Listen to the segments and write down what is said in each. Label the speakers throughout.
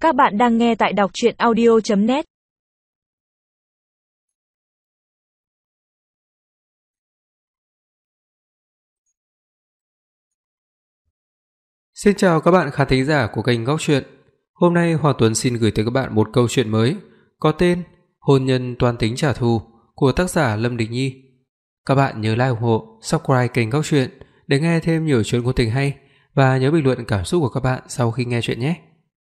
Speaker 1: Các bạn đang nghe tại đọc truyện audio.net.
Speaker 2: Xin chào các bạn khán thính giả của kênh Góc Truyện. Hôm nay Hoàng Tuấn xin gửi tới các bạn một câu chuyện mới có tên Hôn nhân toan tính trả thù của tác giả Lâm Đình Nhi. Các bạn nhớ like, ủng hộ, subscribe kênh Góc Truyện để nghe thêm nhiều chuyện ngôn tình hay và nhớ bình luận cảm xúc của các bạn sau khi nghe chuyện nhé.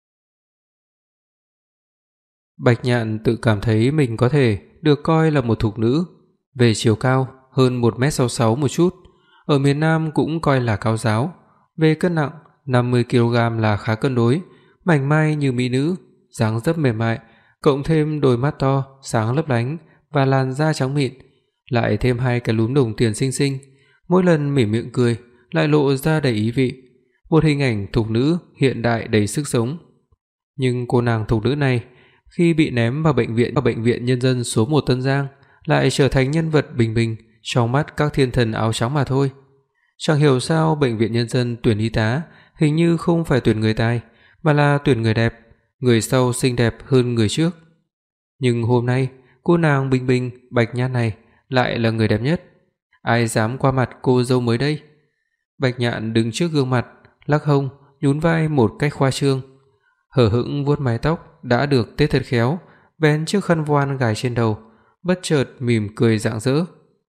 Speaker 2: Bạch Nhạn tự cảm thấy mình có thể được coi là một thục nữ, về chiều cao hơn 1m66 một chút, ở miền Nam cũng coi là cao ráo, về cân nặng 50 kg là khá cân đối, mảnh mai như mỹ nữ, dáng dấp mềm mại, cộng thêm đôi mắt to, sáng lấp lánh và làn da trắng mịn, lại thêm hai cái lúm đồng tiền xinh xinh, mỗi lần mỉm miệng cười lại lộ ra đầy ý vị, một hình ảnh thục nữ hiện đại đầy sức sống. Nhưng cô nàng thục nữ này khi bị ném vào bệnh viện nhân dân số 1 Tân Giang lại trở thành nhân vật bình bình trong mắt các thiên thần áo trắng mà thôi. Chẳng hiểu sao bệnh viện nhân dân tuyển y tá hình như không phải tuyển người tài mà là tuyển người đẹp, người sau xinh đẹp hơn người trước. Nhưng hôm nay, cô nàng bình bình Bạch Nhạn này lại là người đẹp nhất. Ai dám qua mặt cô dâu mới đây? Bạch Nhạn đứng trước gương mặt, lắc hông, nhún vai một cách khoa trương, hở hững vuốt mái tóc đã được tết thật khéo, vén chiếc khăn voan gài trên đầu, bất chợt mỉm cười rạng rỡ.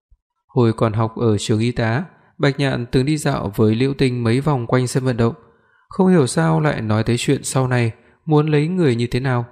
Speaker 2: Hồi còn học ở trường y tá, Bạch Nhạn từng đi dạo với Liễu Tinh mấy vòng quanh sân vận động, không hiểu sao lại nói tới chuyện sau này muốn lấy người như thế nào.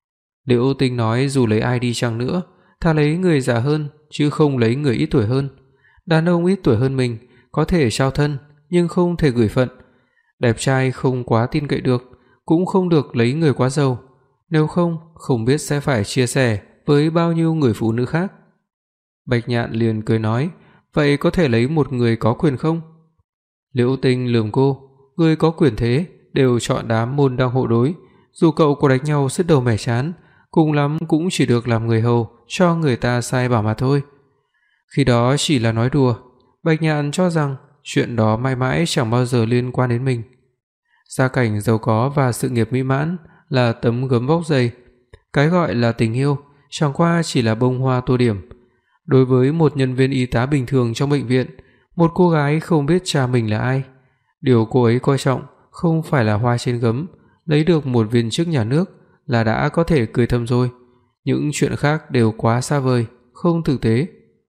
Speaker 2: Liễu Tinh nói dù lấy ai đi chăng nữa, thà lấy người già hơn chứ không lấy người ít tuổi hơn. Đàn ông ít tuổi hơn mình có thể trao thân nhưng không thể gửi phận. Đẹp trai không quá tin cậy được, cũng không được lấy người quá giàu, nếu không biết sẽ phải chia sẻ với bao nhiêu người phụ nữ khác. Bạch Nhạn liền cười nói, vậy có thể lấy một người có quyền không? Liễu Tinh lườm cô, người có quyền thế đều chọn đám môn đăng hộ đối, dù cậu có đánh nhau sứt đầu mẻ trán, cùng lắm cũng chỉ được làm người hầu cho người ta sai bảo mà thôi. Khi đó chỉ là nói đùa, Bạch Nhạn cho rằng chuyện đó mãi mãi chẳng bao giờ liên quan đến mình. Gia cảnh giàu có và sự nghiệp mỹ mãn là tấm gấm vóc dày, cái gọi là tình yêu chẳng qua chỉ là bông hoa tô điểm. Đối với một nhân viên y tá bình thường trong bệnh viện, một cô gái không biết cha mình là ai, điều cô ấy coi trọng không phải là hoa trên gấm, lấy được một viên chức nhà nước là đã có thể cười thầm rồi, những chuyện khác đều quá xa vời, không thực tế.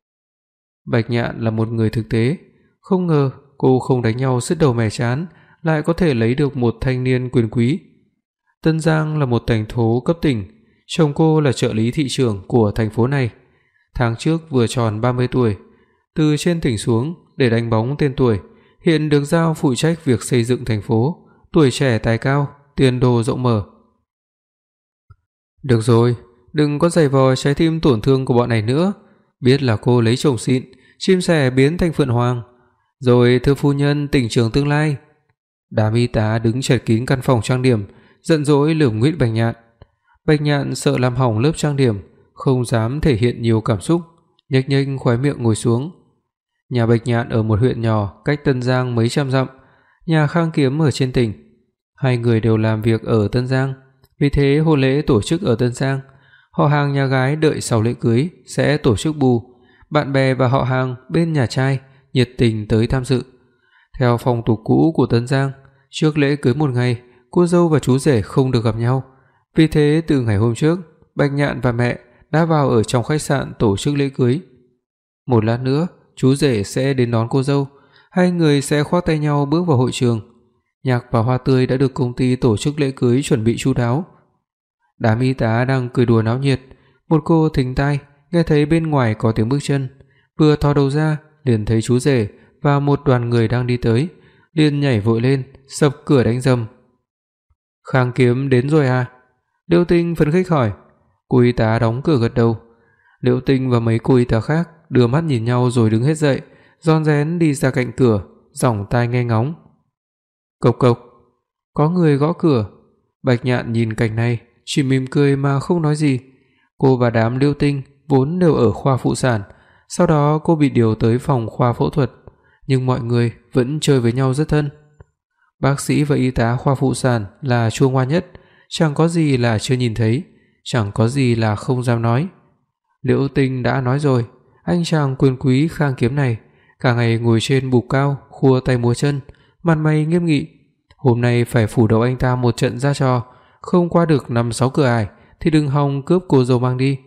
Speaker 2: Bạch Nhạn là một người thực tế, không ngờ cô không đánh nhau sứt đầu mẻ trán lại có thể lấy được một thanh niên quyền quý. Tân Giang là một thành phố cấp tỉnh, chồng cô là trợ lý thị trưởng của thành phố này. Tháng trước vừa tròn 30 tuổi, từ trên tỉnh xuống để đánh bóng tên tuổi, hiện được giao phụ trách việc xây dựng thành phố, tuổi trẻ tài cao, tiền đồ rộng mở. Được rồi, đừng có giày vò trái tim tổn thương của bọn này nữa, biết là cô lấy chồng xịn, chim sẻ biến thành phượng hoàng. Rồi thưa phu nhân tỉnh trưởng tương lai. Đám y tá đứng chật kín căn phòng trang điểm, giận dỗi lườm nguyết Bạch Nhạn. Bạch Nhạn sợ làm hỏng lớp trang điểm, không dám thể hiện nhiều cảm xúc, nhếch nhếch khóe miệng ngồi xuống. Nhà Bạch Nhạn ở một huyện nhỏ cách Tân Giang mấy trăm dặm, nhà Khang Kiếm ở trên tỉnh. Hai người đều làm việc ở Tân Giang, vì thế hôn lễ tổ chức ở Tân Giang. Họ hàng nhà gái đợi sau lễ cưới sẽ tổ chức bù, bạn bè và họ hàng bên nhà trai nhiệt tình tới tham dự. Theo phong tục cũ của Tân Giang, trước lễ cưới một ngày, cô dâu và chú rể không được gặp nhau. Vì thế từ ngày hôm trước, Bạch Nhạn và mẹ đã vào ở trong khách sạn tổ chức lễ cưới. Một lát nữa, chú rể sẽ đến đón cô dâu, hai người sẽ khoác tay nhau bước vào hội trường. Nhạc và hoa tươi đã được công ty tổ chức lễ cưới chuẩn bị chu đáo. Đám y tá đang cười đùa náo nhiệt, một cô thính tai nghe thấy bên ngoài có tiếng bước chân, vừa thò đầu ra liền thấy chú rể và một đoàn người đang đi tới, liền nhảy vội lên, sập cửa đánh rầm. Khang Kiếm đến rồi à? Liễu Tinh phấn khích hỏi. Cô y tá đóng cửa gật đầu. Liễu Tinh và mấy cô y tá khác đưa mắt nhìn nhau rồi đứng hết dậy, rón rén đi ra cạnh cửa, giỏng tai nghe ngóng. Cộc cộc, có người gõ cửa. Bạch Nhạn nhìn cảnh này, chỉ mỉm cười mà không nói gì. Cô và đám Liễu Tinh vốn đều ở khoa phụ sản, sau đó cô bị điều tới phòng khoa phẫu thuật, nhưng mọi người vẫn chơi với nhau rất thân. Bác sĩ và y tá khoa phụ sản là chua ngoa nhất, chẳng có gì là chưa nhìn thấy, chẳng có gì là không dám nói. Liễu Tinh đã nói rồi, anh chàng quyền quý Khang Kiếm này cả ngày ngồi trên bục cao, khua tay múa chân, mặt mày nghiêm nghị. Hôm nay phải phủ đầu anh ta một trận ra trò, không qua được 5-6 cửa ải thì đừng hòng cướp cô dâu mang đi.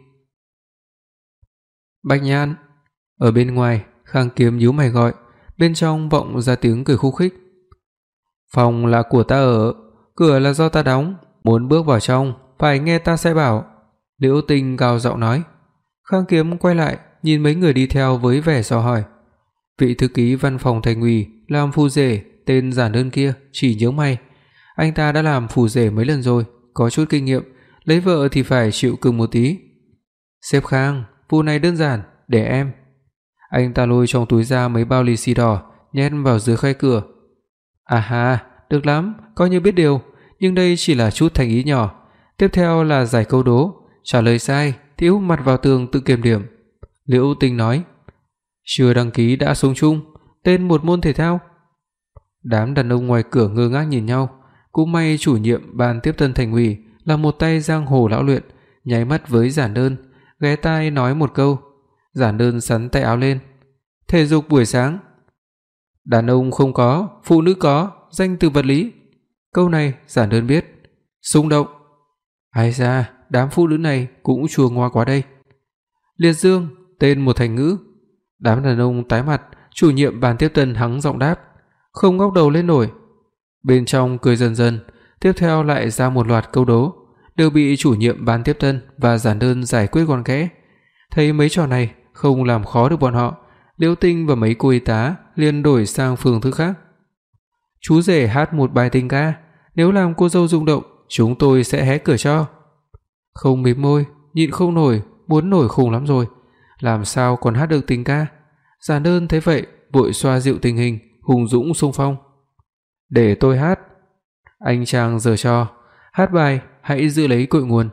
Speaker 2: Bạch Nhạn. Ở bên ngoài, Khang Kiếm nhíu mày gọi, bên trong vọng ra tiếng cười khúc khích. Phòng là của ta ở, cửa là do ta đóng, muốn bước vào trong phải nghe ta sai bảo. Liễu Tinh gào giọng nói. Khang Kiếm quay lại, nhìn mấy người đi theo với vẻ dò hỏi. Vị thư ký văn phòng thành ủy làm phù rể tên giản đơn kia chỉ nhướng mày. Anh ta đã làm phù rể mấy lần rồi, có chút kinh nghiệm, lấy vợ thì phải chịu cưng một tí. Sếp Khang, vụ này đơn giản, để em. Anh ta lôi trong túi ra mấy bao lì xì đỏ, nhét vào dưới khay cửa. À ha, được lắm, coi như biết điều, nhưng đây chỉ là chút thành ý nhỏ. Tiếp theo là giải câu đố, trả lời sai thì úp mặt vào tường tự kiểm điểm. Liễu Tinh nói. Chưa đăng ký đã sống chung, tên một môn thể thao. Đám đàn ông ngoài cửa ngơ ngác nhìn nhau, cũng may chủ nhiệm ban tiếp tân thành ủy là một tay giang hồ lão luyện, nháy mắt với Giản Đơn, ghé tai nói một câu. Giản Đơn xắn tay áo lên. Thể dục buổi sáng. Đàn ông không có, phụ nữ có, danh từ vật lý. Câu này Giản Đơn biết. Xung động. Ai da, đám phụ nữ này cũng chua ngoa quá đây. Liệt dương, tên một thành ngữ. Đám đàn ông tái mặt, chủ nhiệm ban tiếp tân hắng giọng đáp, không ngóc đầu lên nổi. Bên trong cười dần dần, tiếp theo lại ra một loạt câu đố, đều bị chủ nhiệm ban tiếp tân và Giản Đơn giải quyết gọn gẽ. Thấy mấy trò này không làm khó được bọn họ, Liễu Tinh và mấy cô y tá liền đổi sang phương thức khác. Chú rể hát một bài tình ca, nếu làm cô dâu rung động, chúng tôi sẽ hé cửa cho. Không mím môi, nhịn không nổi, muốn nổi khùng lắm rồi, làm sao còn hát được tình ca. Giản Đơn thấy vậy, vội xoa dịu tình hình, hùng dũng xung phong. Để tôi hát. Anh chàng giở trò, hát bài Hãy giữ lấy cội nguồn.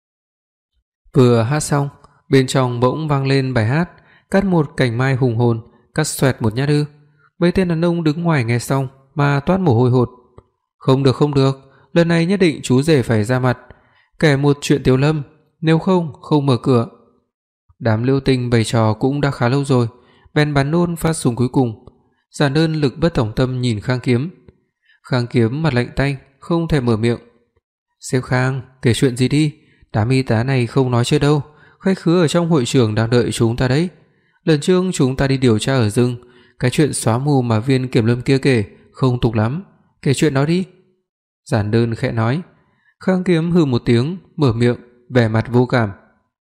Speaker 2: Vừa hát xong, bên trong bỗng vang lên bài hát Cắt một cành mai hùng hồn, cắt xoẹt một nhát ư. Mấy tên đàn ông đứng ngoài nghe xong mà toát mồ hôi hột. Không được, lần này nhất định chú rể phải ra mặt, kể một chuyện Tiểu Lâm, nếu không mở cửa. Đám Liễu Tinh bày trò cũng đã khá lâu rồi, bèn bắn nôn phát súng cuối cùng. Giản Đơn lực bất tòng tâm nhìn Khang Kiếm. Khang Kiếm mặt lạnh tanh, không thể mở miệng. Sếp Khang, kể chuyện gì đi, đám y tá này không nói chơi đâu, khách khứa ở trong hội trường đang đợi chúng ta đấy. Lần trước chúng ta đi điều tra ở rừng, cái chuyện xóa mù mà viên kiểm lâm kia kể không tục lắm, kể chuyện đó đi. Giản Đơn khẽ nói. Khang Kiếm hừ một tiếng, mở miệng, vẻ mặt vô cảm.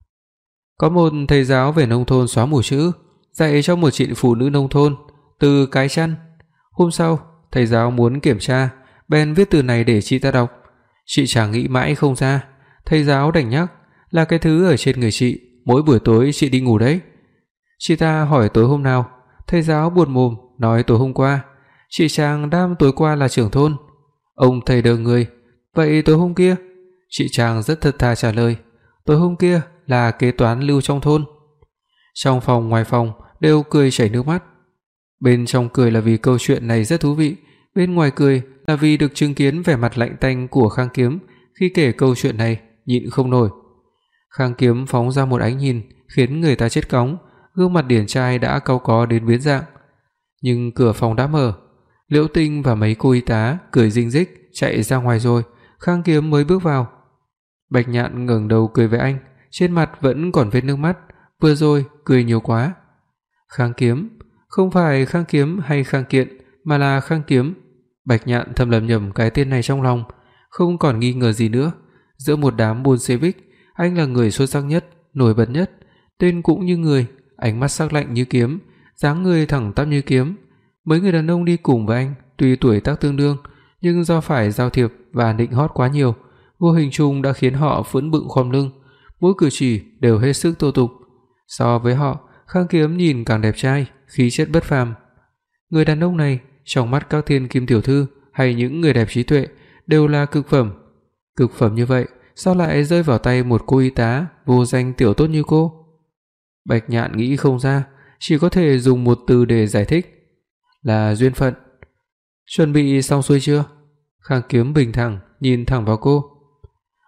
Speaker 2: Có một thầy giáo về nông thôn xóa mù chữ, dạy cho một chị phụ nữ nông thôn từ cái chăn. Hôm sau, thầy giáo muốn kiểm tra, bèn viết từ này để chị ta đọc. Chị chẳng nghĩ mãi không ra, thầy giáo đành nhắc là cái thứ ở trên người chị, mỗi buổi tối chị đi ngủ đấy. Chị ta hỏi tối hôm nào, thầy giáo buột mồm nói tối hôm qua. Chị chàng đam tối qua là trưởng thôn. Ông thầy đờ người, vậy tối hôm kia? Chị chàng rất thật thà trả lời, tối hôm kia là kế toán lưu trong thôn. Trong phòng ngoài phòng đều cười chảy nước mắt. Bên trong cười là vì câu chuyện này rất thú vị, bên ngoài cười là vì được chứng kiến vẻ mặt lạnh tanh của Khang Kiếm khi kể câu chuyện này, nhịn không nổi. Khang Kiếm phóng ra một ánh nhìn khiến người ta chết cóng, gương mặt điển trai đã cau có đến biến dạng. Nhưng cửa phòng đã mở, Liễu Tinh và mấy cô y tá cười rinh rích chạy ra ngoài rồi, Khang Kiếm mới bước vào. Bạch Nhạn ngẩng đầu cười với anh, trên mặt vẫn còn vết nước mắt, vừa rồi cười nhiều quá. Khang Kiếm, không phải Khang Kiếm hay Khang Kiện, mà là Khang Kiếm. Bạch Nhạn thầm lẩm nhẩm cái tên này trong lòng, không còn nghi ngờ gì nữa. Giữa một đám buôn xe buýt, anh là người xuất sắc nhất, nổi bật nhất, tên cũng như người, ánh mắt sắc lạnh như kiếm, dáng người thẳng tắp như kiếm. Mấy người đàn ông đi cùng với anh, tuy tuổi tác tương đương, nhưng do phải giao thiệp và nịnh hót quá nhiều, vô hình chung đã khiến họ phẫn bựng khom lưng, mỗi cử chỉ đều hết sức thô tục. So với họ, Khang Kiếm nhìn càng đẹp trai, khí chất bất phàm. Người đàn ông này, trong mắt các thiên kim tiểu thư hay những người đẹp trí tuệ, đều là cực phẩm. Cực phẩm như vậy, sao lại rơi vào tay một cô y tá vô danh tiểu tốt như cô? Bạch Nhạn nghĩ không ra, chỉ có thể dùng một từ để giải thích, là duyên phận. Chuẩn bị xong xuôi chưa? Khang Kiếm bình thản nhìn thẳng vào cô.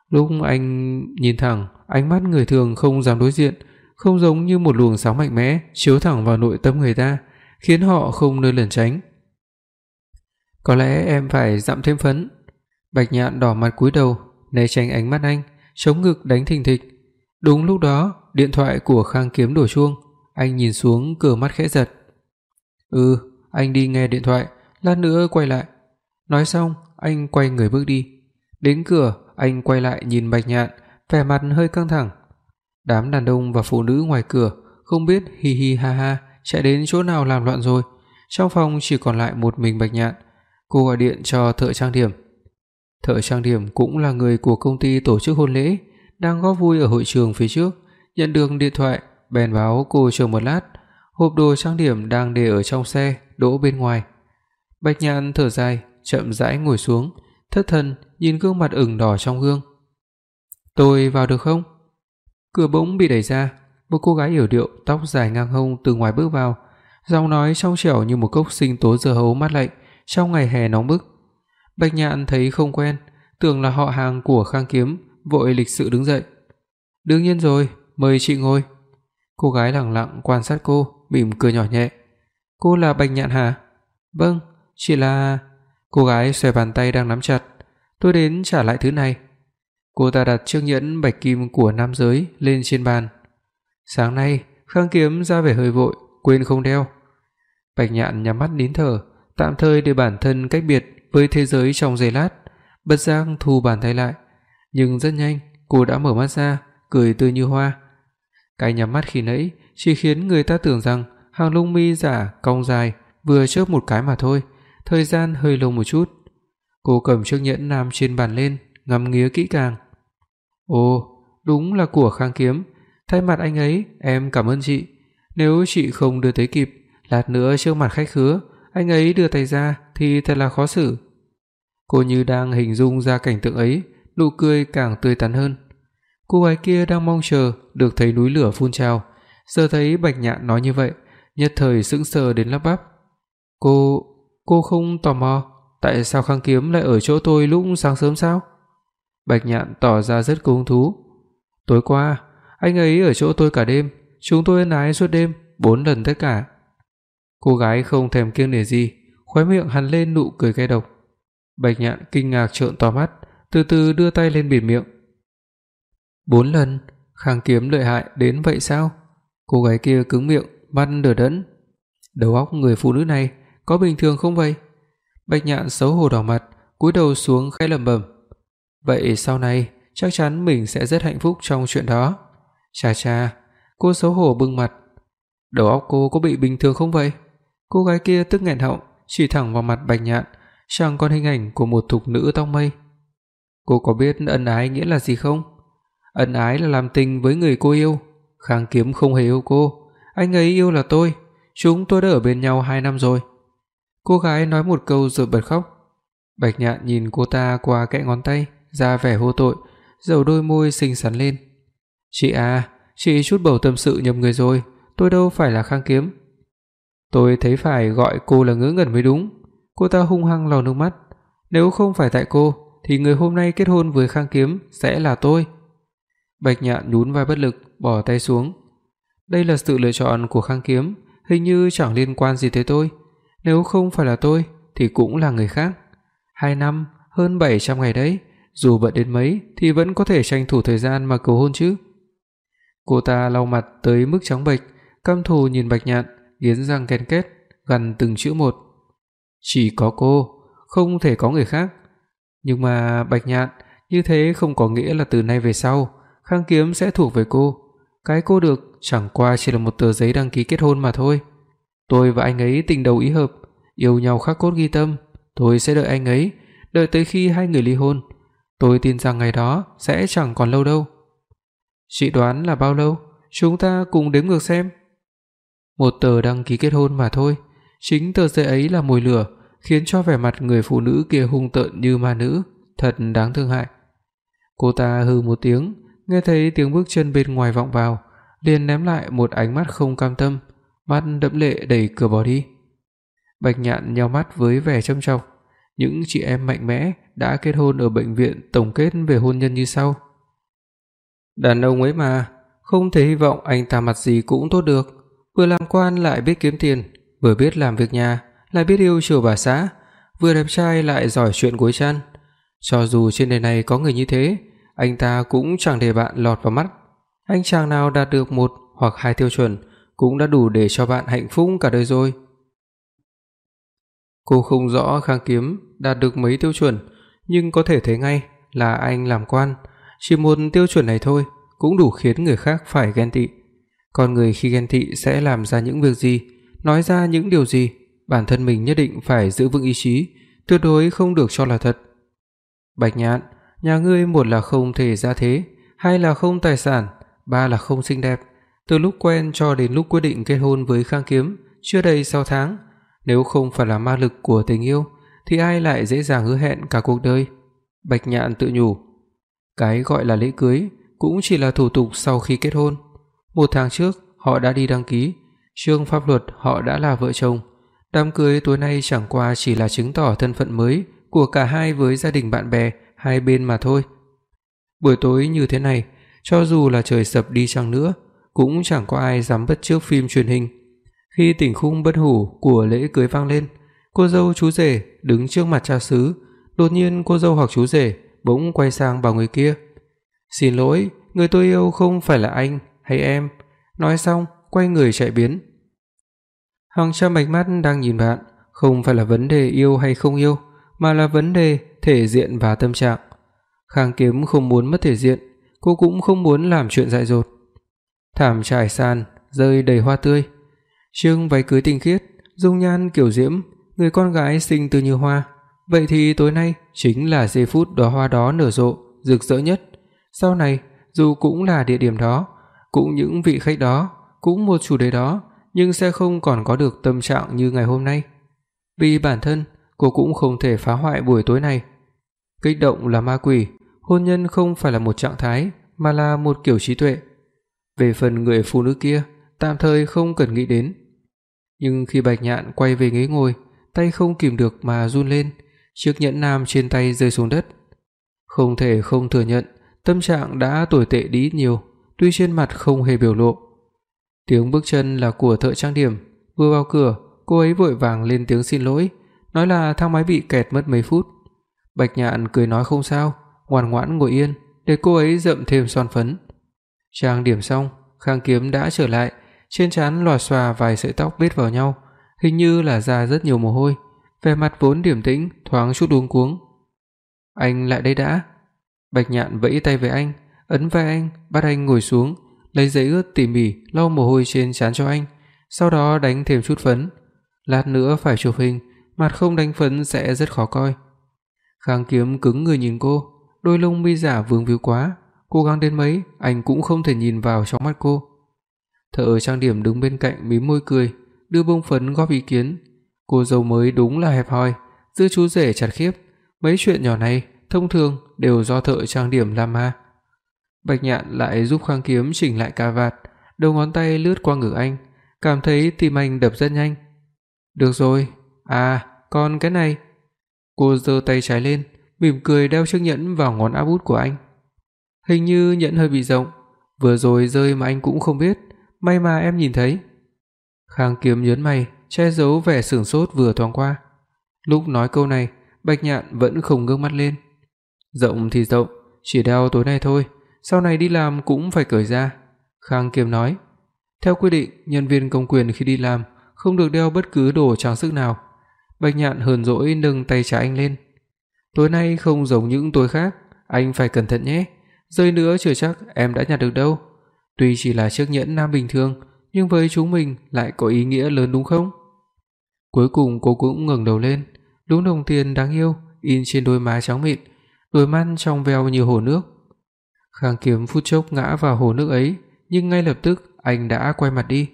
Speaker 2: Lúc anh nhìn thẳng, ánh mắt người thường không dám đối diện, không giống như một luồng sáng mạnh mẽ chiếu thẳng vào nội tâm người ta, khiến họ không nơi lẩn tránh. Có lẽ em phải dặm thêm phấn. Bạch Nhạn đỏ mặt cúi đầu, né tránh ánh mắt anh, chống ngực đánh thình thịch. Đúng lúc đó, điện thoại của Khang Kiếm đổ chuông, anh nhìn xuống cửa mắt khẽ giật. Anh đi nghe điện thoại, lát nữa quay lại. Nói xong, anh quay người bước đi. Đến cửa, anh quay lại nhìn Bạch Nhạn, vẻ mặt hơi căng thẳng. Đám đàn ông và phụ nữ ngoài cửa không biết hi hi ha ha chạy đến chỗ nào làm loạn rồi. Trong phòng chỉ còn lại một mình Bạch Nhạn. Cô gọi điện cho thợ trang điểm. Thợ trang điểm cũng là người của công ty tổ chức hôn lễ, đang góp vui ở hội trường phía trước, nhận được điện thoại, bèn báo cô chờ một lát. Hộp đồ trang điểm đang để ở trong xe, đỗ bên ngoài. Bạch Nhạn thở dài, chậm rãi ngồi xuống, thất thần nhìn gương mặt ửng đỏ trong gương. "Tôi vào được không?" Cửa bỗng bị đẩy ra, một cô gái yểu điệu, tóc dài ngang hông từ ngoài bước vào, giọng nói trong trẻo như một cốc sinh tố dưa hấu mát lạnh trong ngày hè nóng bức. Bạch Nhạn thấy không quen, tưởng là họ hàng của Khang Kiếm, vội lịch sự đứng dậy. "Đương nhiên rồi, mời chị ngồi." Cô gái lặng lặng quan sát cô, mỉm cười nhỏ nhẹ. "Cô là Bạch Nhạn hả?" "Vâng, chỉ là..." Cô gái xòe bàn tay đang nắm chặt. "Tôi đến trả lại thứ này." Cô ta đặt chiếc nhẫn bạch kim của nam giới lên trên bàn. "Sáng nay Khang Kiếm ra vẻ hơi vội, quên không đeo." Bạch Nhạn nhắm mắt nín thở, tạm thời để bản thân cách biệt với thế giới trong giây lát, bất giác thu bàn tay lại, nhưng rất nhanh cô đã mở mắt ra, cười tươi như hoa. Cái nhắm mắt khi nãy chỉ khiến người ta tưởng rằng hàng lông mi giả cong dài vừa chớp một cái mà thôi, thời gian hơi lâu một chút. Cô cầm chiếc nhẫn nam trên bàn lên, ngắm nghía kỹ càng. "Ồ, đúng là của Khang Kiếm, thay mặt anh ấy em cảm ơn chị. Nếu chị không đưa tới kịp, lát nữa trước mặt khách khứa, anh ấy đưa tay ra thì thật là khó xử." Cô như đang hình dung ra cảnh tượng ấy, nụ cười càng tươi tắn hơn. Cô gái kia đang mong chờ được thấy núi lửa phun trào, giờ thấy Bạch Nhạn nói như vậy, nhất thời sững sờ đến lắp bắp. Cô không tò mò tại sao Khang Kiếm lại ở chỗ tôi lúc sáng sớm sao?" Bạch Nhạn tỏ ra rất có hứng thú. "Tối qua, anh ấy ở chỗ tôi cả đêm, chúng tôi ân ái suốt đêm, 4 lần tất cả." Cô gái không thèm kiêng nể gì, khóe miệng hằn lên nụ cười cay độc. Bạch Nhạn kinh ngạc trợn to mắt, từ từ đưa tay lên bịt miệng. 4 lần? Khang Kiếm lợi hại đến vậy sao? Cô gái kia cứng miệng, mắt đờ đẫn. Đầu óc người phụ nữ này có bình thường không vậy? Bạch Nhạn xấu hổ đỏ mặt, cúi đầu xuống khẽ lẩm bẩm. Vậy sau này chắc chắn mình sẽ rất hạnh phúc trong chuyện đó. Chà chà, cô xấu hổ bưng mặt. Đầu óc cô có bị bình thường không vậy? Cô gái kia tức nghẹn họng, chỉ thẳng vào mặt Bạch Nhạn, chẳng còn hình ảnh của một thục nữ tóc mây. Cô có biết ân ái nghĩa là gì không? Ân ái là làm tình với người cô yêu. Khang Kiếm không hề yêu cô, anh ấy yêu là tôi. Chúng tôi đã ở bên nhau 2 năm rồi. Cô gái nói một câu rồi bật khóc. Bạch Nhạn nhìn cô ta qua kẽ ngón tay, ra vẻ vô tội, dầu đôi môi xinh xắn lên. Chị à, chị chút bầu tâm sự nhầm người rồi, tôi đâu phải là Khang Kiếm. Tôi thấy phải gọi cô là ngớ ngẩn mới đúng. Cô ta hung hăng lau nước mắt. Nếu không phải tại cô, thì người hôm nay kết hôn với Khang Kiếm sẽ là tôi. Bạch Nhạn nhún vai bất lực, bỏ tay xuống. Đây là sự lựa chọn của Khang Kiếm, hình như chẳng liên quan gì tới tôi. Nếu không phải là tôi, thì cũng là người khác. 2 năm, hơn 700 ngày đấy, dù bận đến mấy thì vẫn có thể tranh thủ thời gian mà cầu hôn chứ. Cô ta lau mặt tới mức trắng bệch, căm thù nhìn Bạch Nhạn, nghiến răng ken két, gằn từng chữ một. Chỉ có cô, không thể có người khác. Nhưng mà Bạch Nhạn, như thế không có nghĩa là từ nay về sau Khang Kiếm sẽ thuộc về cô. Cái cô được chẳng qua chỉ là một tờ giấy đăng ký kết hôn mà thôi. Tôi và anh ấy tình đầu ý hợp, yêu nhau khắc cốt ghi tâm. Tôi sẽ đợi anh ấy, đợi tới khi hai người ly hôn. Tôi tin rằng ngày đó sẽ chẳng còn lâu đâu. Chị đoán là bao lâu? Chúng ta cùng đếm ngược xem. Một tờ đăng ký kết hôn mà thôi. Chính tờ giấy ấy là mồi lửa, khiến cho vẻ mặt người phụ nữ kia hung tợn như ma nữ, thật đáng thương hại. Cô ta hừ một tiếng, nghe thấy tiếng bước chân bên ngoài vọng vào, liền ném lại một ánh mắt không cam tâm, mắt đẫm lệ đẩy cửa bỏ đi. Bạch Nhạn nheo mắt với vẻ châm chọc, những chị em mạnh mẽ đã kết hôn ở bệnh viện tổng kết về hôn nhân như sau: Đàn ông ấy mà, không thể hy vọng anh ta mặt gì cũng tốt được, vừa làm quan lại biết kiếm tiền, vừa biết làm việc nhà, lại biết yêu chiều bà xã, vừa đẹp trai lại giỏi chuyện gối chăn. Cho dù trên đời này có người như thế, anh ta cũng chẳng để bạn lọt vào mắt. Anh chàng nào đạt được 1 hoặc 2 tiêu chuẩn cũng đã đủ để cho bạn hạnh phúc cả đời rồi. Cô không rõ Khang Kiếm đạt được mấy tiêu chuẩn, nhưng có thể thấy ngay là anh làm quan, chỉ một tiêu chuẩn này thôi cũng đủ khiến người khác phải ghen tị. Con người khi ghen tị sẽ làm ra những việc gì, nói ra những điều gì, bản thân mình nhất định phải giữ vững ý chí, tuyệt đối không được cho là thật. Bạch Nhạn, nhà ngươi một là không thể ra thế, hai là không tài sản, ba là không xinh đẹp. Từ lúc quen cho đến lúc quyết định kết hôn với Khang Kiếm chưa đầy 6 tháng, nếu không phải là ma lực của tình yêu thì ai lại dễ dàng hứa hẹn cả cuộc đời. Bạch Nhạn tự nhủ, cái gọi là lễ cưới cũng chỉ là thủ tục sau khi kết hôn. 1 tháng trước họ đã đi đăng ký, trên pháp luật họ đã là vợ chồng. Đám cưới tối nay chẳng qua chỉ là chứng tỏ thân phận mới của cả hai với gia đình bạn bè hai bên mà thôi. Buổi tối như thế này, cho dù là trời sập đi chăng nữa, cũng chẳng có ai dám bắt chước phim truyền hình. Khi tình khung bất hủ của lễ cưới vang lên, cô dâu chú rể đứng trước mặt cha xứ, đột nhiên cô dâu hoặc chú rể bỗng quay sang bảo người kia: "Xin lỗi, người tôi yêu không phải là anh hay em." Nói xong, quay người chạy biến. Hàng trăm ánh mắt đang nhìn bạn, không phải là vấn đề yêu hay không yêu, mà là vấn đề thể diện và tâm trạng. Khang Kiếm không muốn mất thể diện, cô cũng không muốn làm chuyện dại dột. Thảm trải sàn rơi đầy hoa tươi, chiếc váy cưới tinh khiết, dung nhan kiều diễm, người con gái xinh tươi như hoa. Vậy thì tối nay chính là giây phút đóa hoa đó nở rộ rực rỡ nhất. Sau này, dù cũng là địa điểm đó, cũng những vị khách đó, cũng một chủ đề đó, nhưng sẽ không còn có được tâm trạng như ngày hôm nay. Vì bản thân, cô cũng không thể phá hoại buổi tối này. Kích động là ma quỷ, hôn nhân không phải là một trạng thái, mà là một kiểu trí tuệ. Về phần người phụ nữ kia, tạm thời không cần nghĩ đến. Nhưng khi Bạch Nhạn quay về ghế ngồi, tay không kìm được mà run lên, chiếc nhẫn nam trên tay rơi xuống đất. Không thể không thừa nhận, tâm trạng đã tồi tệ đi ít nhiều, tuy trên mặt không hề biểu lộ. Tiếng bước chân là của thợ trang điểm, vừa vào cửa, cô ấy vội vàng lên tiếng xin lỗi, nói là thang máy bị kẹt mất mấy phút. Bạch Nhạn cười nói không sao, ngoan ngoãn ngồi yên để cô ấy dậm thêm son phấn. Trang điểm xong, Khang Kiếm đã trở lại, trên trán lòa xòa vài sợi tóc bết vào nhau, hình như là ra rất nhiều mồ hôi, vẻ mặt vốn điềm tĩnh thoáng chút luống cuống. "Anh lại đây đã." Bạch Nhạn vẫy tay với anh, ấn vai anh, bắt anh ngồi xuống, lấy giấy ướt tỉ mỉ lau mồ hôi trên trán cho anh, sau đó đánh thêm chút phấn. Lát nữa phải chụp hình, mặt không đánh phấn sẽ rất khó coi. Khang Kiếm cứng người nhìn cô, đôi lông mi giả vương víu quá, cố gắng đến mấy anh cũng không thể nhìn vào trong mắt cô. Thợ trang điểm đứng bên cạnh mím môi cười, đưa bông phấn góp ý kiến. Cô dâu mới đúng là hẹp hòi, giữ chú rể chặt khiếp, mấy chuyện nhỏ này thông thường đều do thợ trang điểm làm mà. Bạch Nhạn lại giúp Khang Kiếm chỉnh lại cà vạt, đầu ngón tay lướt qua ngực anh, cảm thấy tim anh đập rất nhanh. "Được rồi, còn cái này." Cô giơ tay trái lên, mỉm cười đeo chiếc nhẫn vào ngón áp út của anh. "Hình như nhẫn hơi bị rộng, vừa rồi rơi mà anh cũng không biết, may mà em nhìn thấy." Khang Kiếm nhướng mày, che giấu vẻ sửng sốt vừa thoáng qua. Lúc nói câu này, Bạch Nhạn vẫn không ngước mắt lên. "Rộng thì rộng, chỉ đeo tối nay thôi, sau này đi làm cũng phải cởi ra." Khang Kiếm nói. Theo quy định, nhân viên công quyền khi đi làm không được đeo bất cứ đồ trang sức nào. Bạch Nhạn hờn dỗi nâng tay trái anh lên. "Tối nay không giống những tối khác, anh phải cẩn thận nhé, rơi nữa chưa chắc em đã nhặt được đâu. Tuy chỉ là chiếc nhẫn nam bình thường, nhưng với chúng mình lại có ý nghĩa lớn đúng không?" Cuối cùng cô cũng ngẩng đầu lên, đúng đồng tiền đáng yêu in trên đôi má trắng mịn, đôi mắt trong veo như hồ nước. Khang Kiếm phút chốc ngã vào hồ nước ấy, nhưng ngay lập tức anh đã quay mặt đi.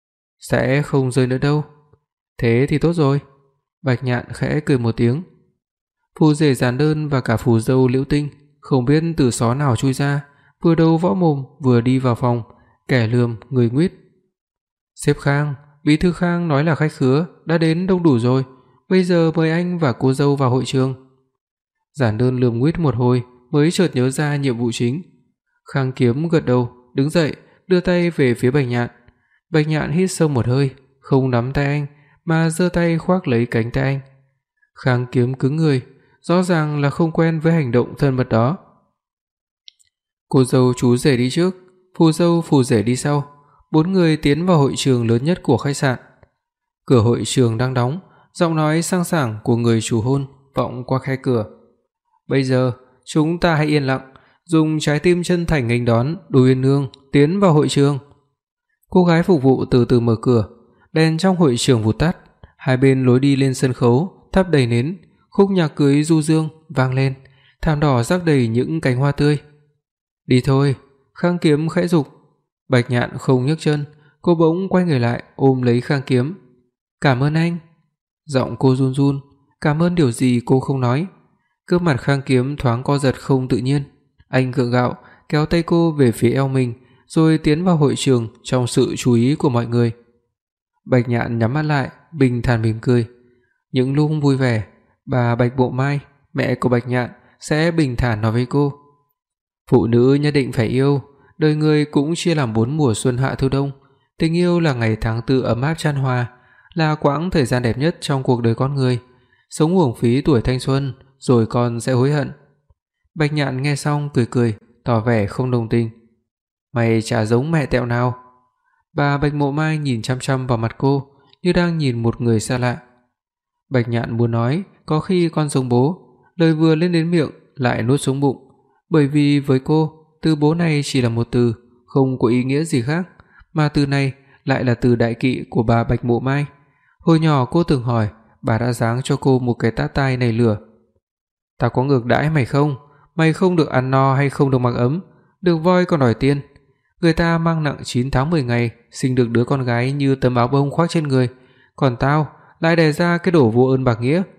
Speaker 2: "Sẽ không rơi nữa đâu." "Thế thì tốt rồi." Bạch Nhạn khẽ cười một tiếng. Phù rể giản đơn và cả phù dâu Liễu Tinh không biết từ xó nào chui ra, vừa đấu võ mồm vừa đi vào phòng, kẻ lườm người nguýt. "Sếp Khang, bí thư Khang nói là khách khứa đã đến đông đủ rồi, Bây giờ mời anh và cô dâu vào hội trường." Giản Đơn lườm nguýt một hồi mới chợt nhớ ra nhiệm vụ chính. Khang Kiếm gật đầu, đứng dậy, đưa tay về phía Bạch Nhạn. Bạch Nhạn hít sâu một hơi, không nắm tay anh mà giơ tay khoác lấy cánh tay anh. Khang Kiếm cứng người, rõ ràng là không quen với hành động thân mật đó. Cô dâu chú rể đi trước, phù dâu phù rể đi sau, 4 người tiến vào hội trường lớn nhất của khách sạn. Cửa hội trường đang đóng, giọng nói sang sảng của người chủ hôn vọng qua khe cửa. "Bây giờ, chúng ta hãy yên lặng, dùng trái tim chân thành nghênh đón Đỗ Uyên Nương tiến vào hội trường." Cô gái phục vụ từ từ mở cửa, đèn trong hội trường vụt tắt, hai bên lối đi lên sân khấu thắp đầy nến, khúc nhạc cưới du dương vang lên, thảm đỏ rắc đầy những cành hoa tươi. "Đi thôi." Khang Kiếm khẽ dục. Bạch Nhạn không nhấc chân, cô bỗng quay người lại ôm lấy Khang Kiếm. "Cảm ơn anh." Giọng cô run run, cảm ơn điều gì cô không nói. Gương mặt Khang Kiếm thoáng co giật không tự nhiên, anh gượng gạo kéo tay cô về phía eo mình, rồi tiến vào hội trường trong sự chú ý của mọi người. Bạch Nhạn nhắm mắt lại, bình thản mỉm cười. Những lúc vui vẻ, bà Bạch Bộ Mai, mẹ của Bạch Nhạn sẽ bình thản nói với cô: "Phụ nữ nhất định phải yêu, đời người cũng chia làm 4 mùa xuân hạ thu đông, tình yêu là ngày tháng tư ấm áp chan hòa, là quãng thời gian đẹp nhất trong cuộc đời con người. Sống uổng phí tuổi thanh xuân rồi con sẽ hối hận." Bạch Nhạn nghe xong cười cười, tỏ vẻ không đồng tình. "Mày chả giống mẹ tẹo nào." Bà Bạch Mộ Mai nhìn chăm chăm vào mặt cô như đang nhìn một người xa lạ. Bạch Nhạn muốn nói có khi con giống bố, lời vừa lên đến miệng lại nuốt xuống bụng, bởi vì với cô, từ bố này chỉ là một từ, không có ý nghĩa gì khác, mà từ này lại là từ đại kỵ của bà Bạch Mộ Mai. Hồi nhỏ cô từng hỏi, bà đã giáng cho cô một cái tát tai nảy lửa. "Tao có ngược đãi mày không? Mày không được ăn no hay không được mặc ấm, được voi còn đòi tiền. Người ta mang nặng 9 tháng 10 ngày sinh được đứa con gái như tấm áo bông khoác trên người, còn tao lại đẻ ra cái đồ vô ơn bạc nghĩa."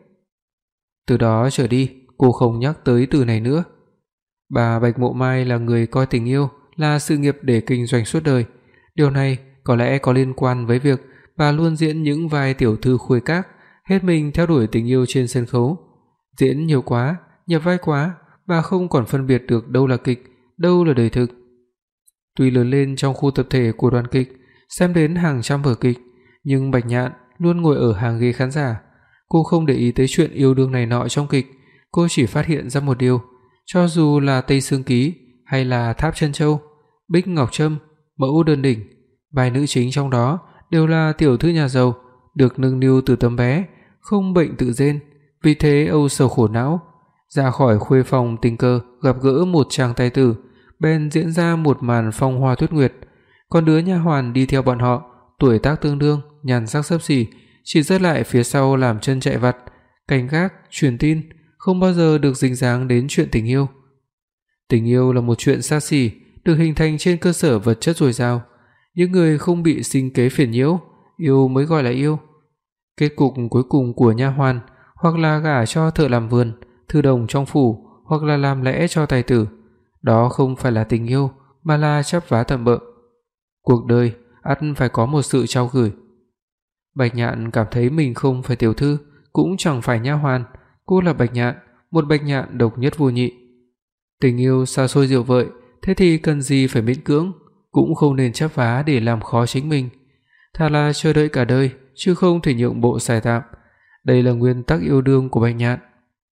Speaker 2: Từ đó trở đi, cô không nhắc tới từ này nữa. Bà Bạch Mộ Mai là người coi tình yêu là sự nghiệp để kinh doanh suốt đời. Điều này có lẽ có liên quan với việc bà luôn diễn những vai tiểu thư khuê các, hết mình theo đuổi tình yêu trên sân khấu. Diễn nhiều quá, nhập vai quá, bà không còn phân biệt được đâu là kịch, đâu là đời thực. Tuy lớn lên trong khu tập thể của đoàn kịch, xem đến hàng trăm vở kịch, nhưng Bạch Nhạn luôn ngồi ở hàng ghế khán giả. Cô không để ý tới chuyện yêu đương này nọ trong kịch, cô chỉ phát hiện ra một điều, cho dù là Tây Sương Ký hay là Tháp Chân Châu, Bích Ngọc Trâm, Mẫu Đơn Đỉnh, vai nữ chính trong đó đều là tiểu thư nhà giàu, được nâng niu từ tấm bé, không bệnh tự rên, vì thế âu sầu khổ não. Ra khỏi khuê phòng tình cờ gặp gỡ một chàng tài tử, bèn diễn ra một màn phong hoa tuyết nguyệt. Còn đứa nha hoàn đi theo bọn họ, tuổi tác tương đương, nhan sắc xấp xỉ, chỉ dứt lại phía sau làm chân chạy vặt, canh gác, truyền tin, không bao giờ được dính dáng đến chuyện tình yêu. Tình yêu là một chuyện xa xỉ, được hình thành trên cơ sở vật chất dồi dào. Những người không bị sinh kế phiền nhiễu, yêu mới gọi là yêu. Kết cục cuối cùng của nha hoàn hoặc là gả cho thợ làm vườn, thư đồng trong phủ, hoặc là làm lẽ cho tài tử. Đó không phải là tình yêu, mà là chắp vá tầm bợ. Cuộc đời ắt phải có một sự trao gửi. Bạch Nhạn cảm thấy mình không phải tiểu thư, cũng chẳng phải nha hoàn, cô là Bạch Nhạn, một Bạch Nhạn độc nhất vô nhị. Tình yêu xa xôi diệu vợi, thế thì cần gì phải miễn cưỡng, cũng không nên chắp vá để làm khó chính mình. Thà là chờ đợi cả đời, chứ không thể nhượng bộ xài tạm. Đây là nguyên tắc yêu đương của Bạch Nhạn.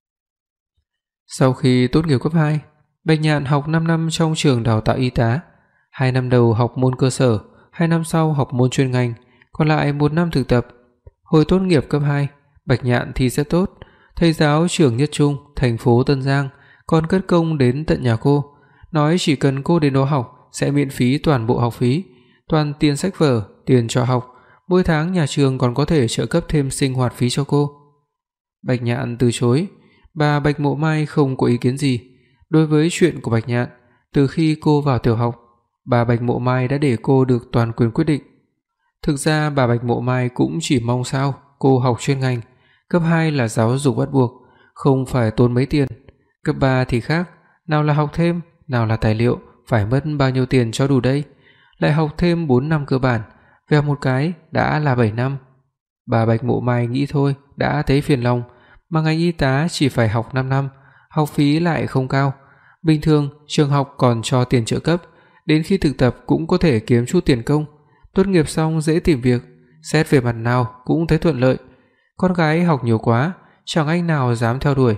Speaker 2: Sau khi tốt nghiệp cấp 2, Bạch Nhạn học 5 năm trong trường đào tạo y tá. 2 năm đầu học môn cơ sở, 2 năm sau học môn chuyên ngành, còn lại 1 năm thực tập. Hồi tốt nghiệp cấp 2, Bạch Nhạn thi rất tốt, thầy giáo trường Nhất Trung, thành phố Tân Giang còn cất công đến tận nhà cô, nói chỉ cần cô đến đó học sẽ miễn phí toàn bộ học phí, toàn tiền sách vở, tiền trọ học, mỗi tháng nhà trường còn có thể trợ cấp thêm sinh hoạt phí cho cô. Bạch Nhạn từ chối. Bà Bạch Mộ Mai không có ý kiến gì đối với chuyện của Bạch Nhạn. Từ khi cô vào tiểu học, bà Bạch Mộ Mai đã để cô được toàn quyền quyết định. Thực ra bà Bạch Mộ Mai cũng chỉ mong sao cô học chuyên ngành. Cấp 2 là giáo dục bắt buộc, không phải tốn mấy tiền. Cấp 3 thì khác, nào là học thêm, nào là tài liệu, phải mất bao nhiêu tiền cho đủ đây. Lại học thêm 4 năm cơ bản, vèo một cái đã là 7 năm. Bà Bạch Mộ Mai nghĩ thôi đã thấy phiền lòng, mà ngành y tá chỉ phải học 5 năm, học phí lại không cao. Bình thường trường học còn cho tiền trợ cấp, đến khi thực tập cũng có thể kiếm chút tiền công. Tốt nghiệp xong dễ tìm việc, xét về mặt nào cũng thấy thuận lợi. Con gái học nhiều quá, chẳng anh nào dám theo đuổi.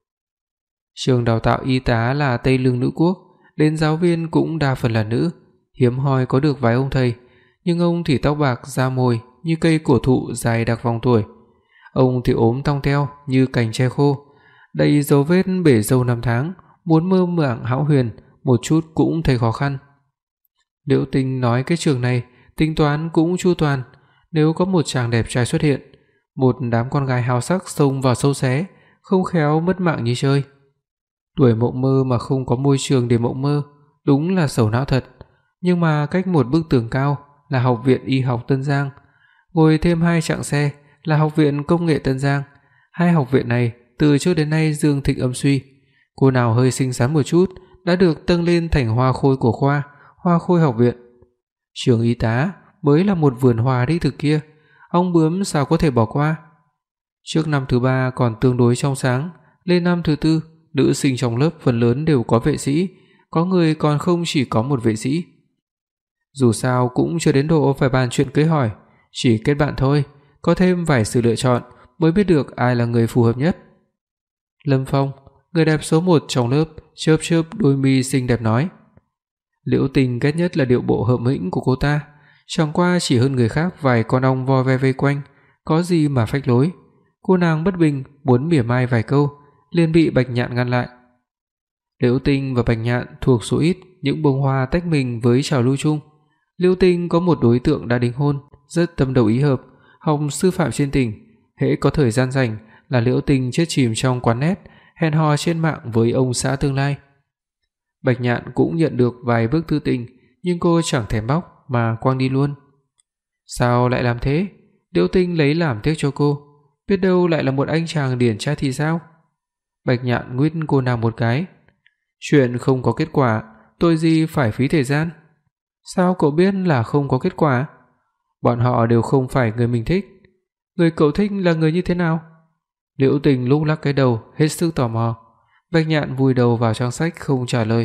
Speaker 2: Trường đào tạo y tá là Tây Lương nữ quốc, đến giáo viên cũng đa phần là nữ, hiếm hoi có được vài ông thầy, nhưng ông thì tóc bạc da mồi như cây cổ thụ dài đặc vòng tuổi. Ông thì ốm tong teo như cành tre khô, đầy dấu vết bể râu năm tháng, muốn mơ màng hão huyền một chút cũng thấy khó khăn. Liễu Tinh nói cái trường này tính toán cũng chu toàn, nếu có một chàng đẹp trai xuất hiện, một đám con gái háo sắc xông vào sâu xé, không khéo mất mạng như chơi. Tuổi mộng mơ mà không có môi trường để mộng mơ, đúng là sầu não thật. Nhưng mà cách một bức tường cao là Học viện Y học Tân Giang, ngồi thêm 2 chặng xe là Học viện Công nghệ Tân Giang. Hai học viện này từ trước đến nay dương thịnh âm suy, cô nào hơi xinh xắn một chút đã được tâng lên thành hoa khôi của khoa, hoa khôi học viện. Trường y tá mới là một vườn hoa đích thực kia, ong bướm sao có thể bỏ qua. Trước năm thứ 3 còn tương đối trong sáng, lên năm thứ 4, nữ sinh trong lớp phần lớn đều có vệ sĩ, có người còn không chỉ có một vệ sĩ. Dù sao cũng chưa đến độ phải bàn chuyện cưới hỏi, chỉ kết bạn thôi, có thêm vài sự lựa chọn mới biết được ai là người phù hợp nhất. Lâm Phong, người đẹp số 1 trong lớp, chớp chớp đôi mi xinh đẹp nói. Liễu Tình ghét nhất là điệu bộ hợm hĩnh của cô ta, chẳng qua chỉ hơn người khác vài con ong vo ve vây quanh, có gì mà phách lối. Cô nàng bất bình muốn mỉa mai vài câu, liền bị Bạch Nhạn ngăn lại. Liễu Tinh và Bạch Nhạn thuộc số ít những bông hoa tách mình với trào lưu chung. Liễu Tinh có một đối tượng đã đính hôn, rất tâm đầu ý hợp, học sư phạm trên tỉnh, hễ có thời gian rảnh là Liễu Tinh chết chìm trong quán net, hẹn hò trên mạng với ông xã tương lai. Bạch Nhạn cũng nhận được vài bức thư tình, nhưng cô chẳng thèm bóc mà quăng đi luôn. Sao lại làm thế? Liễu Tinh lấy làm tiếc cho cô, biết đâu lại là một anh chàng điển trai thì sao? Bạch Nhạn nguyết cô nàng một cái. Chuyện không có kết quả, tôi gì phải phí thời gian. Sao cậu biết là không có kết quả? Bọn họ đều không phải người mình thích. Người cậu thích là người như thế nào? Liễu Tình lúc lắc cái đầu, hết sức tò mò. Bạch Nhạn vùi đầu vào trang sách không trả lời.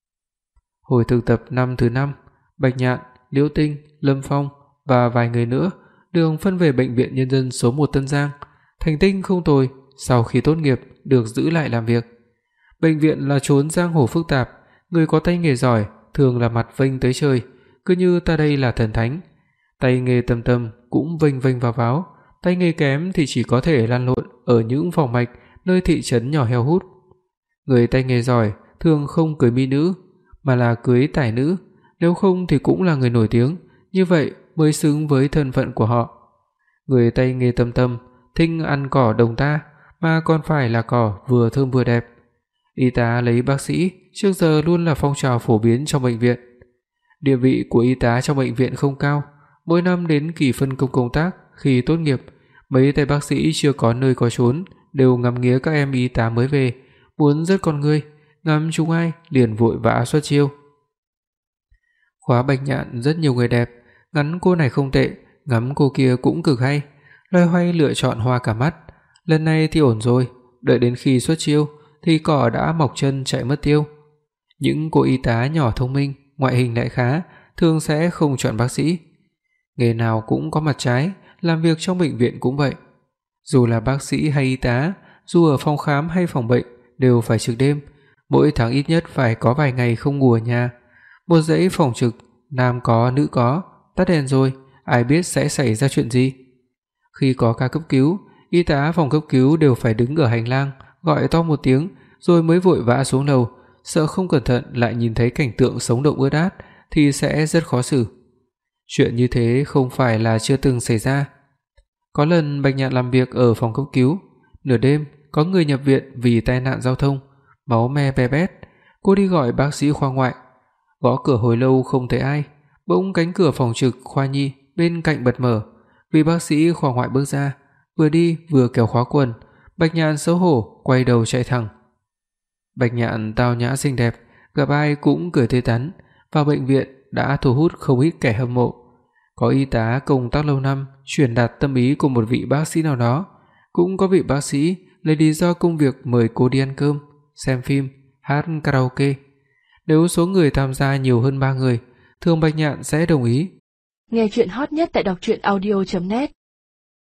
Speaker 2: Hồi thực tập năm thứ 5, Bạch Nhạn, Liễu Tinh, Lâm Phong và vài người nữa được phân về bệnh viện nhân dân số 1 Tân Giang. Thành tích không tồi, sau khi tốt nghiệp được giữ lại làm việc. Bệnh viện là chốn giang hồ phức tạp, người có tay nghề giỏi thường là mặt vênh tới trời, cứ như ta đây là thần thánh. Tay nghề tầm tầm cũng vênh vênh vào váo, tay nghề kém thì chỉ có thể lăn lộn ở những phòng mạch nơi thị trấn nhỏ heo hút. Người tay nghề giỏi thường không cưới mỹ nữ, mà là cưới tài nữ, nếu không thì cũng là người nổi tiếng, như vậy mới xứng với thân phận của họ. Người tay nghề tầm tầm thích ăn cỏ đồng ta, mà còn phải là cỏ vừa thơm vừa đẹp. Y tá lấy bác sĩ trước giờ luôn là phong trào phổ biến trong bệnh viện. Địa vị của y tá trong bệnh viện không cao, mỗi năm đến kỳ phân công công tác khi tốt nghiệp, mấy tay bác sĩ chưa có nơi có chốn đều ngắm nghía các em y tá mới về, muốn rớt con ngươi, ngắm chúng ai liền vội vã xuất chiêu. Khóa Bạch Nhạn rất nhiều người đẹp, ngắm cô này không tệ, ngắm cô kia cũng cực hay, loay hoay lựa chọn hoa cả mắt. Lần này thì ổn rồi, đợi đến khi xuất chiêu thì cỏ đã mọc chân chạy mất tiêu. Những cô y tá nhỏ thông minh, ngoại hình lại khá, thường sẽ không chọn bác sĩ. Nghề nào cũng có mặt trái, làm việc trong bệnh viện cũng vậy. Dù là bác sĩ hay y tá, dù ở phòng khám hay phòng bệnh đều phải trực đêm, mỗi tháng ít nhất phải có vài ngày không ngủ ở nhà. Một dãy phòng trực, nam có nữ có, tắt đèn rồi, ai biết sẽ xảy ra chuyện gì. Khi có ca cấp cứu, y tá phòng cấp cứu đều phải đứng ở hành lang, gọi to một tiếng rồi mới vội vã xuống lầu, sợ không cẩn thận lại nhìn thấy cảnh tượng sống động ướt át thì sẽ rất khó xử. Chuyện như thế không phải là chưa từng xảy ra. Có lần Bạch Nhạn làm việc ở phòng cấp cứu, nửa đêm có người nhập viện vì tai nạn giao thông, máu me be bét. Cô đi gọi bác sĩ khoa ngoại, gõ cửa hồi lâu không thấy ai, bỗng cánh cửa phòng trực khoa nhi bên cạnh bật mở, vị bác sĩ khoa ngoại bước ra, vừa đi vừa kéo khóa quần. Bạch Nhạn xấu hổ quay đầu chạy thẳng. Bạch Nhạn tao nhã xinh đẹp, gặp ai cũng cười tươi tắn, vào bệnh viện đã thu hút không ít kẻ hâm mộ. Có y tá công tác lâu năm truyền đạt tâm ý của một vị bác sĩ nào đó, cũng có vị bác sĩ lấy lý do công việc mời cô đi ăn cơm, xem phim, hát karaoke. Nếu số người tham gia nhiều hơn 3 người, thường Bạch Nhạn sẽ đồng ý.
Speaker 1: Nghe truyện hot nhất tại đọc truyện audio.net